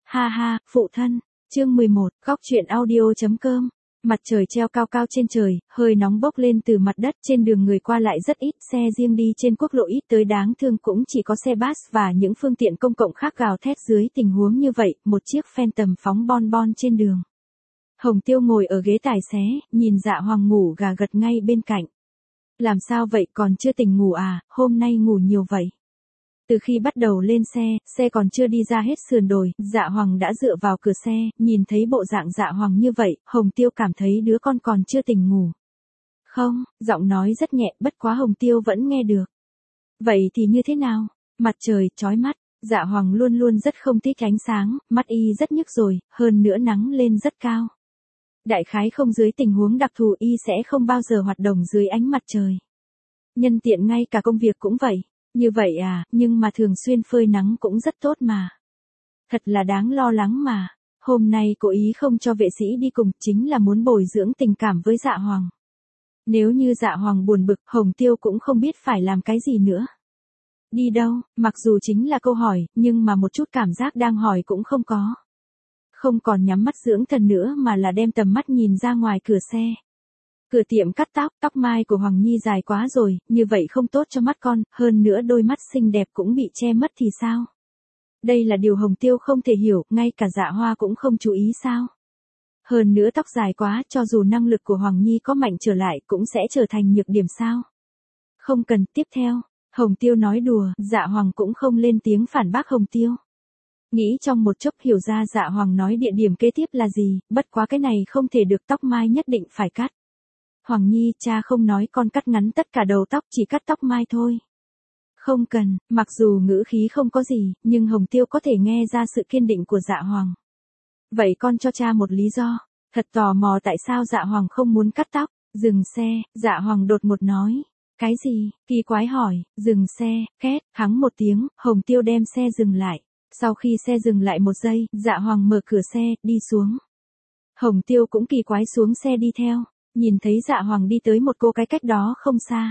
Ha ha, phụ thân. Chương 11, góc truyện audio.com. Mặt trời treo cao cao trên trời, hơi nóng bốc lên từ mặt đất, trên đường người qua lại rất ít, xe riêng đi trên quốc lộ ít tới đáng thương cũng chỉ có xe bus và những phương tiện công cộng khác gào thét dưới tình huống như vậy, một chiếc Phantom phóng bon bon trên đường. Hồng Tiêu ngồi ở ghế tài xế, nhìn Dạ Hoàng ngủ gà gật ngay bên cạnh. Làm sao vậy, còn chưa tỉnh ngủ à, hôm nay ngủ nhiều vậy? Từ khi bắt đầu lên xe còn chưa đi ra hết sườn đồi, Dạ Hoàng đã dựa vào cửa xe, nhìn thấy bộ dạng Dạ Hoàng như vậy, Hồng Tiêu cảm thấy đứa con còn chưa tỉnh ngủ. Không, giọng nói rất nhẹ, bất quá Hồng Tiêu vẫn nghe được. Vậy thì như thế nào? Mặt trời chói mắt, Dạ Hoàng luôn luôn rất không thích ánh sáng, mắt y rất nhức rồi, hơn nữa nắng lên rất cao. Đại khái không dưới tình huống đặc thù y sẽ không bao giờ hoạt động dưới ánh mặt trời. Nhân tiện ngay cả công việc cũng vậy. Như vậy à, nhưng mà thường xuyên phơi nắng cũng rất tốt mà. Thật là đáng lo lắng mà. Hôm nay cố ý không cho vệ sĩ đi cùng chính là muốn bồi dưỡng tình cảm với Dạ Hoàng. Nếu như Dạ Hoàng buồn bực, Hồng Tiêu cũng không biết phải làm cái gì nữa. Đi đâu, mặc dù chính là câu hỏi, nhưng mà một chút cảm giác đang hỏi cũng không có. Không còn nhắm mắt dưỡng thần nữa mà là đem tầm mắt nhìn ra ngoài cửa xe. Cửa tiệm cắt tóc mai của Hoàng Nhi dài quá rồi, như vậy không tốt cho mắt con, hơn nữa đôi mắt xinh đẹp cũng bị che mất thì sao? Đây là điều Hồng Tiêu không thể hiểu, ngay cả Dạ Hoa cũng không chú ý sao? Hơn nữa tóc dài quá, cho dù năng lực của Hoàng Nhi có mạnh trở lại cũng sẽ trở thành nhược điểm sao? Không cần, tiếp theo, Hồng Tiêu nói đùa, Dạ Hoàng cũng không lên tiếng phản bác Hồng Tiêu. Nghĩ trong một chốc hiểu ra Dạ Hoàng nói địa điểm kế tiếp là gì, bất quá cái này không thể được, tóc mai nhất định phải cắt. Hoàng Nhi, cha không nói con cắt ngắn tất cả đầu tóc, chỉ cắt tóc mai thôi. Không cần, mặc dù ngữ khí không có gì, nhưng Hồng Tiêu có thể nghe ra sự kiên định của Dạ Hoàng. Vậy con cho cha một lý do. Thật tò mò tại sao Dạ Hoàng không muốn cắt tóc. Dừng xe, Dạ Hoàng đột ngột nói. Cái gì? Kỳ quái hỏi. Dừng xe, két, hắng một tiếng, Hồng Tiêu đem xe dừng lại. Sau khi xe dừng lại một giây, Dạ Hoàng mở cửa xe, đi xuống. Hồng Tiêu cũng kỳ quái xuống xe đi theo. Nhìn thấy Dạ Hoàng đi tới một cô gái cách đó không xa.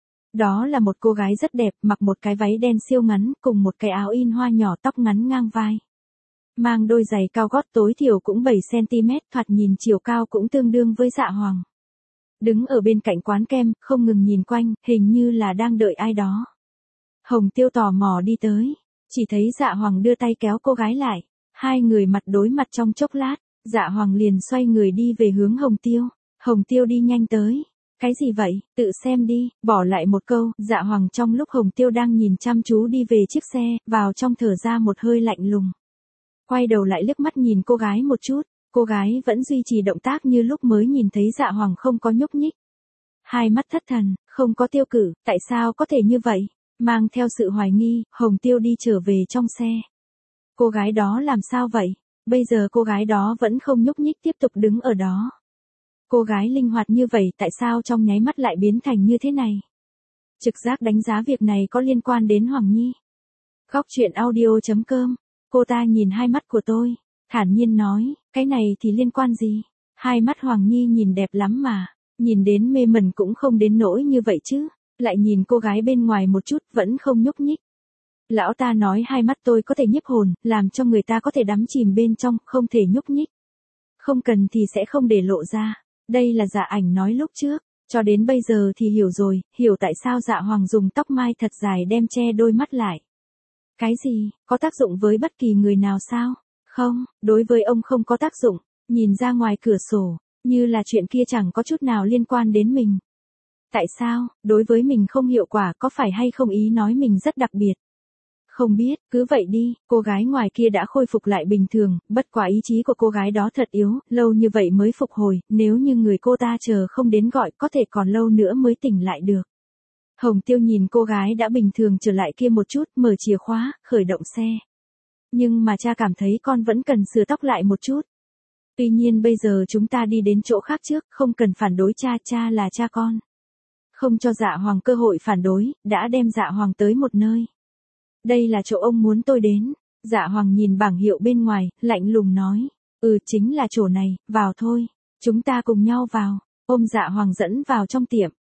Đó là một cô gái rất đẹp, mặc một cái váy đen siêu ngắn, cùng một cái áo in hoa nhỏ, tóc ngắn ngang vai. Mang đôi giày cao gót tối thiểu cũng 7cm, thoạt nhìn chiều cao cũng tương đương với Dạ Hoàng. Đứng ở bên cạnh quán kem, không ngừng nhìn quanh, hình như là đang đợi ai đó. Hồng Tiêu tò mò đi tới, chỉ thấy Dạ Hoàng đưa tay kéo cô gái lại. Hai người mặt đối mặt trong chốc lát, Dạ Hoàng liền xoay người đi về hướng Hồng Tiêu. Hồng Tiêu đi nhanh tới. Cái gì vậy, tự xem đi, bỏ lại một câu, Dạ Hoàng trong lúc Hồng Tiêu đang nhìn chăm chú đi về chiếc xe, vào trong thở ra một hơi lạnh lùng. Quay đầu lại liếc mắt nhìn cô gái một chút, cô gái vẫn duy trì động tác như lúc mới nhìn thấy Dạ Hoàng không có nhúc nhích. Hai mắt thất thần, không có tiêu cử, tại sao có thể như vậy? Mang theo sự hoài nghi, Hồng Tiêu đi trở về trong xe. Cô gái đó làm sao vậy? Bây giờ cô gái đó vẫn không nhúc nhích tiếp tục đứng ở đó. Cô gái linh hoạt như vậy tại sao trong nháy mắt lại biến thành như thế này? Trực giác đánh giá việc này có liên quan đến Hoàng Nhi. Góc truyện audio.com. Cô ta nhìn hai mắt của tôi, thản nhiên nói, cái này thì liên quan gì? Hai mắt Hoàng Nhi nhìn đẹp lắm mà, nhìn đến mê mẩn cũng không đến nỗi như vậy chứ. Lại nhìn cô gái bên ngoài một chút vẫn không nhúc nhích. Lão ta nói hai mắt tôi có thể nhiếp hồn, làm cho người ta có thể đắm chìm bên trong, không thể nhúc nhích. Không cần thì sẽ không để lộ ra. Đây là Dạ Ảnh nói lúc trước, cho đến bây giờ thì hiểu rồi, hiểu tại sao Dạ Hoàng dùng tóc mai thật dài đem che đôi mắt lại. Cái gì, có tác dụng với bất kỳ người nào sao? Không, đối với ông không có tác dụng, nhìn ra ngoài cửa sổ, như là chuyện kia chẳng có chút nào liên quan đến mình. Tại sao, đối với mình không hiệu quả, có phải hay không ý nói mình rất đặc biệt? Không biết, cứ vậy đi, cô gái ngoài kia đã khôi phục lại bình thường, bất quá ý chí của cô gái đó thật yếu, lâu như vậy mới phục hồi, nếu như người cô ta chờ không đến gọi có thể còn lâu nữa mới tỉnh lại được. Hồng Tiêu nhìn cô gái đã bình thường trở lại kia một chút, mở chìa khóa, khởi động xe. Nhưng mà cha cảm thấy con vẫn cần sửa tóc lại một chút. Tuy nhiên bây giờ chúng ta đi đến chỗ khác trước, không cần phản đối cha, cha là cha con. Không cho Dạ Hoàng cơ hội phản đối, đã đem Dạ Hoàng tới một nơi. Đây là chỗ ông muốn tôi đến. Dạ Hoàng nhìn bảng hiệu bên ngoài, lạnh lùng nói. Chính là chỗ này, vào thôi. Chúng ta cùng nhau vào. Ôm Dạ Hoàng dẫn vào trong tiệm.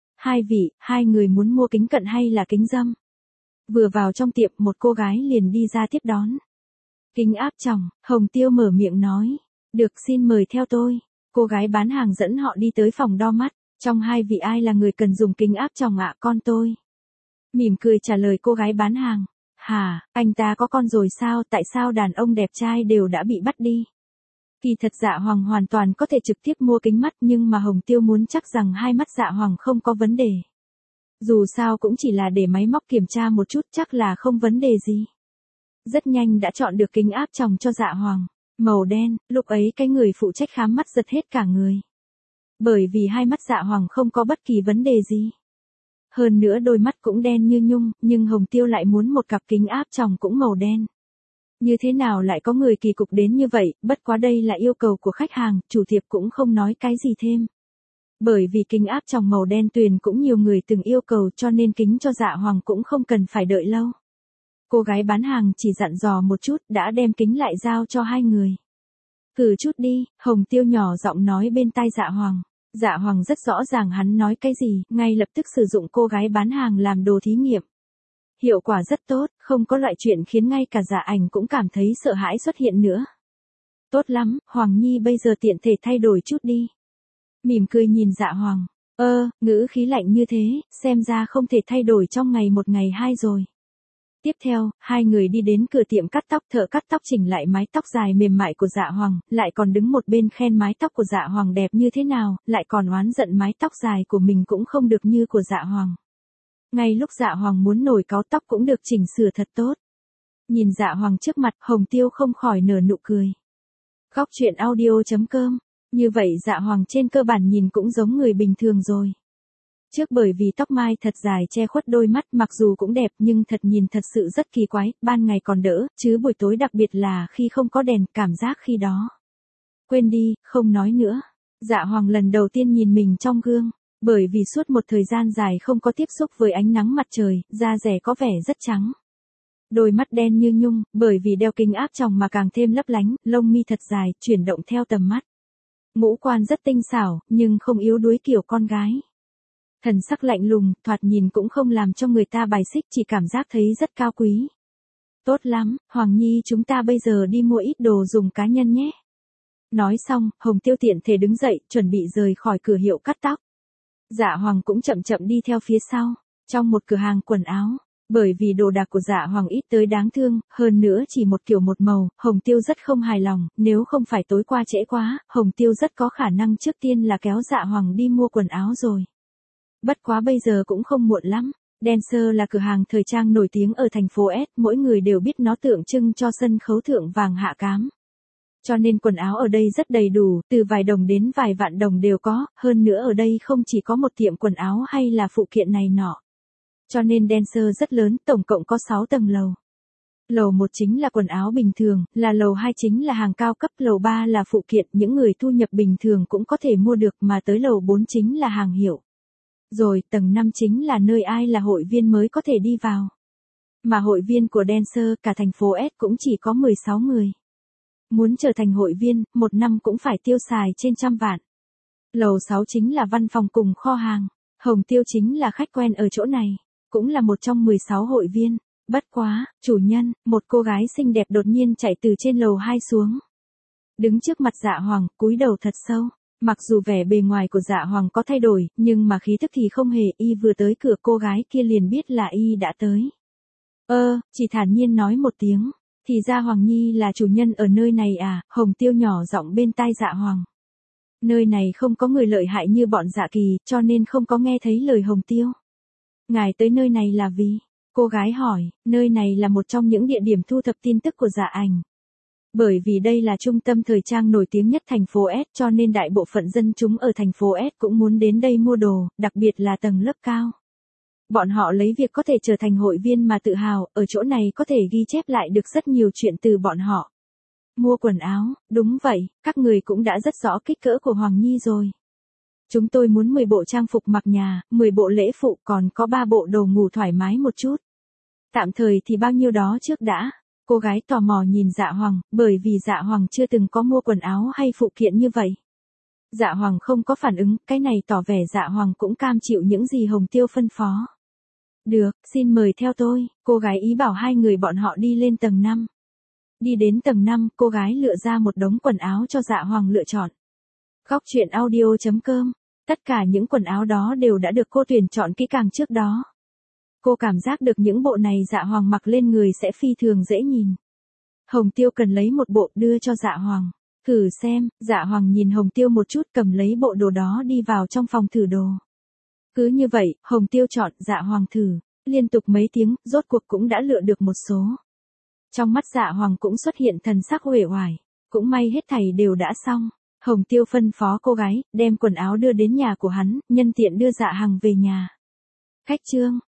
Hai người muốn mua kính cận hay là kính râm? Vừa vào trong tiệm một cô gái liền đi ra tiếp đón. Kính áp tròng, Hồng Tiêu mở miệng nói. Được, xin mời theo tôi. Cô gái bán hàng dẫn họ đi tới phòng đo mắt. Trong hai vị ai là người cần dùng kính áp tròng ạ? Con tôi. Mỉm cười trả lời cô gái bán hàng. Hả, anh ta có con rồi sao? Tại sao đàn ông đẹp trai đều đã bị bắt đi? Kỳ thật Dạ Hoàng hoàn toàn có thể trực tiếp mua kính mắt, nhưng mà Hồng Tiêu muốn chắc rằng hai mắt Dạ Hoàng không có vấn đề. Dù sao cũng chỉ là để máy móc kiểm tra một chút, chắc là không vấn đề gì. Rất nhanh đã chọn được kính áp tròng cho Dạ Hoàng. Màu đen, lúc ấy cái người phụ trách khám mắt giật hết cả người. Bởi vì hai mắt Dạ Hoàng không có bất kỳ vấn đề gì. Hơn nữa đôi mắt cũng đen như nhung, nhưng Hồng Tiêu lại muốn một cặp kính áp tròng cũng màu đen. Như thế nào lại có người kỳ cục đến như vậy, bất quá đây là yêu cầu của khách hàng, chủ tiệm cũng không nói cái gì thêm. Bởi vì kính áp tròng màu đen tuyền cũng nhiều người từng yêu cầu, cho nên kính cho Dạ Hoàng cũng không cần phải đợi lâu. Cô gái bán hàng chỉ dặn dò một chút đã đem kính lại giao cho hai người. Cử chút đi, Hồng Tiêu nhỏ giọng nói bên tai Dạ Hoàng. Dạ Hoàng rất rõ ràng hắn nói cái gì, ngay lập tức sử dụng cô gái bán hàng làm đồ thí nghiệm. Hiệu quả rất tốt, không có loại chuyện khiến ngay cả Dạ Ảnh cũng cảm thấy sợ hãi xuất hiện nữa. Tốt lắm, Hoàng Nhi bây giờ tiện thể thay đổi chút đi. Mỉm cười nhìn Dạ Hoàng. Ngữ khí lạnh như thế, xem ra không thể thay đổi trong ngày một ngày hai rồi. Tiếp theo, hai người đi đến cửa tiệm cắt tóc, thợ cắt tóc chỉnh lại mái tóc dài mềm mại của Dạ Hoàng, lại còn đứng một bên khen mái tóc của Dạ Hoàng đẹp như thế nào, lại còn oán giận mái tóc dài của mình cũng không được như của Dạ Hoàng. Ngay lúc Dạ Hoàng muốn nổi cáu tóc cũng được chỉnh sửa thật tốt. Nhìn Dạ Hoàng trước mặt, Hồng Tiêu không khỏi nở nụ cười. Góc truyện audio.com. Như vậy Dạ Hoàng trên cơ bản nhìn cũng giống người bình thường rồi. Trước bởi vì tóc mai thật dài che khuất đôi mắt, mặc dù cũng đẹp nhưng thật nhìn thật sự rất kỳ quái, ban ngày còn đỡ, chứ buổi tối đặc biệt là khi không có đèn, cảm giác khi đó. Quên đi, không nói nữa. Dạ Hoàng lần đầu tiên nhìn mình trong gương, bởi vì suốt một thời gian dài không có tiếp xúc với ánh nắng mặt trời, da dẻ có vẻ rất trắng. Đôi mắt đen như nhung, bởi vì đeo kính áp tròng mà càng thêm lấp lánh, lông mi thật dài, chuyển động theo tầm mắt. Ngũ quan rất tinh xảo, nhưng không yếu đuối kiểu con gái. Thần sắc lạnh lùng, thoạt nhìn cũng không làm cho người ta bài xích, chỉ cảm giác thấy rất cao quý. Tốt lắm, Hoàng Nhi chúng ta bây giờ đi mua ít đồ dùng cá nhân nhé. Nói xong, Hồng Tiêu tiện thể đứng dậy, chuẩn bị rời khỏi cửa hiệu cắt tóc. Dạ Hoàng cũng chậm chậm đi theo phía sau, trong một cửa hàng quần áo. Bởi vì đồ đạc của Dạ Hoàng ít tới đáng thương, hơn nữa chỉ một kiểu một màu, Hồng Tiêu rất không hài lòng, nếu không phải tối qua trễ quá, Hồng Tiêu rất có khả năng trước tiên là kéo Dạ Hoàng đi mua quần áo rồi. Bất quá bây giờ cũng không muộn lắm. Dancer là cửa hàng thời trang nổi tiếng ở thành phố S, mỗi người đều biết nó tượng trưng cho sân khấu thượng vàng hạ cám. Cho nên quần áo ở đây rất đầy đủ, từ vài đồng đến vài vạn đồng đều có, hơn nữa ở đây không chỉ có một tiệm quần áo hay là phụ kiện này nọ. Cho nên Dancer rất lớn, tổng cộng có 6 tầng lầu. Lầu 1 chính là quần áo bình thường, là lầu 2 chính là hàng cao cấp, lầu 3 là phụ kiện, những người thu nhập bình thường cũng có thể mua được, mà tới lầu 4 chính là hàng hiệu. Rồi, tầng 5 chính là nơi ai là hội viên mới có thể đi vào. Mà hội viên của Dancer cả thành phố S cũng chỉ có 16 người. Muốn trở thành hội viên, một năm cũng phải tiêu xài trên 100 vạn. Lầu 6 chính là văn phòng cùng kho hàng. Hồng Tiêu chính là khách quen ở chỗ này, cũng là một trong 16 hội viên. Bất quá, chủ nhân, một cô gái xinh đẹp đột nhiên chạy từ trên lầu 2 xuống. Đứng trước mặt Dạ Hoàng, cúi đầu thật sâu. Mặc dù vẻ bề ngoài của Dạ Hoàng có thay đổi, nhưng mà khí thức thì không hề, y vừa tới cửa cô gái kia liền biết là y đã tới. Chỉ thản nhiên nói một tiếng, thì ra Hoàng Nhi là chủ nhân ở nơi này à, Hồng Tiêu nhỏ giọng bên tai Dạ Hoàng. Nơi này không có người lợi hại như bọn Dạ Kỳ, cho nên không có nghe thấy lời Hồng Tiêu. Ngài tới nơi này là vì? Cô gái hỏi, nơi này là một trong những địa điểm thu thập tin tức của Dạ Ảnh. Bởi vì đây là trung tâm thời trang nổi tiếng nhất thành phố S, cho nên đại bộ phận dân chúng ở thành phố S cũng muốn đến đây mua đồ, đặc biệt là tầng lớp cao. Bọn họ lấy việc có thể trở thành hội viên mà tự hào, ở chỗ này có thể ghi chép lại được rất nhiều chuyện từ bọn họ. Mua quần áo, đúng vậy, các người cũng đã rất rõ kích cỡ của Hoàng Nhi rồi. Chúng tôi muốn 10 bộ trang phục mặc nhà, 10 bộ lễ phụ, còn có 3 bộ đồ ngủ thoải mái một chút. Tạm thời thì bao nhiêu đó trước đã. Cô gái tò mò nhìn Dạ Hoàng, bởi vì Dạ Hoàng chưa từng có mua quần áo hay phụ kiện như vậy. Dạ Hoàng không có phản ứng, cái này tỏ vẻ Dạ Hoàng cũng cam chịu những gì Hồng Tiêu phân phó. Được, xin mời theo tôi, cô gái ý bảo hai người bọn họ đi lên tầng 5. Đi đến tầng 5, cô gái lựa ra một đống quần áo cho Dạ Hoàng lựa chọn. Góc truyện audio.com. Tất cả những quần áo đó đều đã được cô tuyển chọn kỹ càng trước đó. Cô cảm giác được những bộ này Dạ Hoàng mặc lên người sẽ phi thường dễ nhìn. Hồng Tiêu cần lấy một bộ đưa cho Dạ Hoàng. Thử xem, Dạ Hoàng nhìn Hồng Tiêu một chút cầm lấy bộ đồ đó đi vào trong phòng thử đồ. Cứ như vậy, Hồng Tiêu chọn, Dạ Hoàng thử. Liên tục mấy tiếng, rốt cuộc cũng đã lựa được một số. Trong mắt Dạ Hoàng cũng xuất hiện thần sắc uể oải. Cũng may hết thảy đều đã xong. Hồng Tiêu phân phó cô gái, đem quần áo đưa đến nhà của hắn, nhân tiện đưa Dạ Hằng về nhà. Khách chương.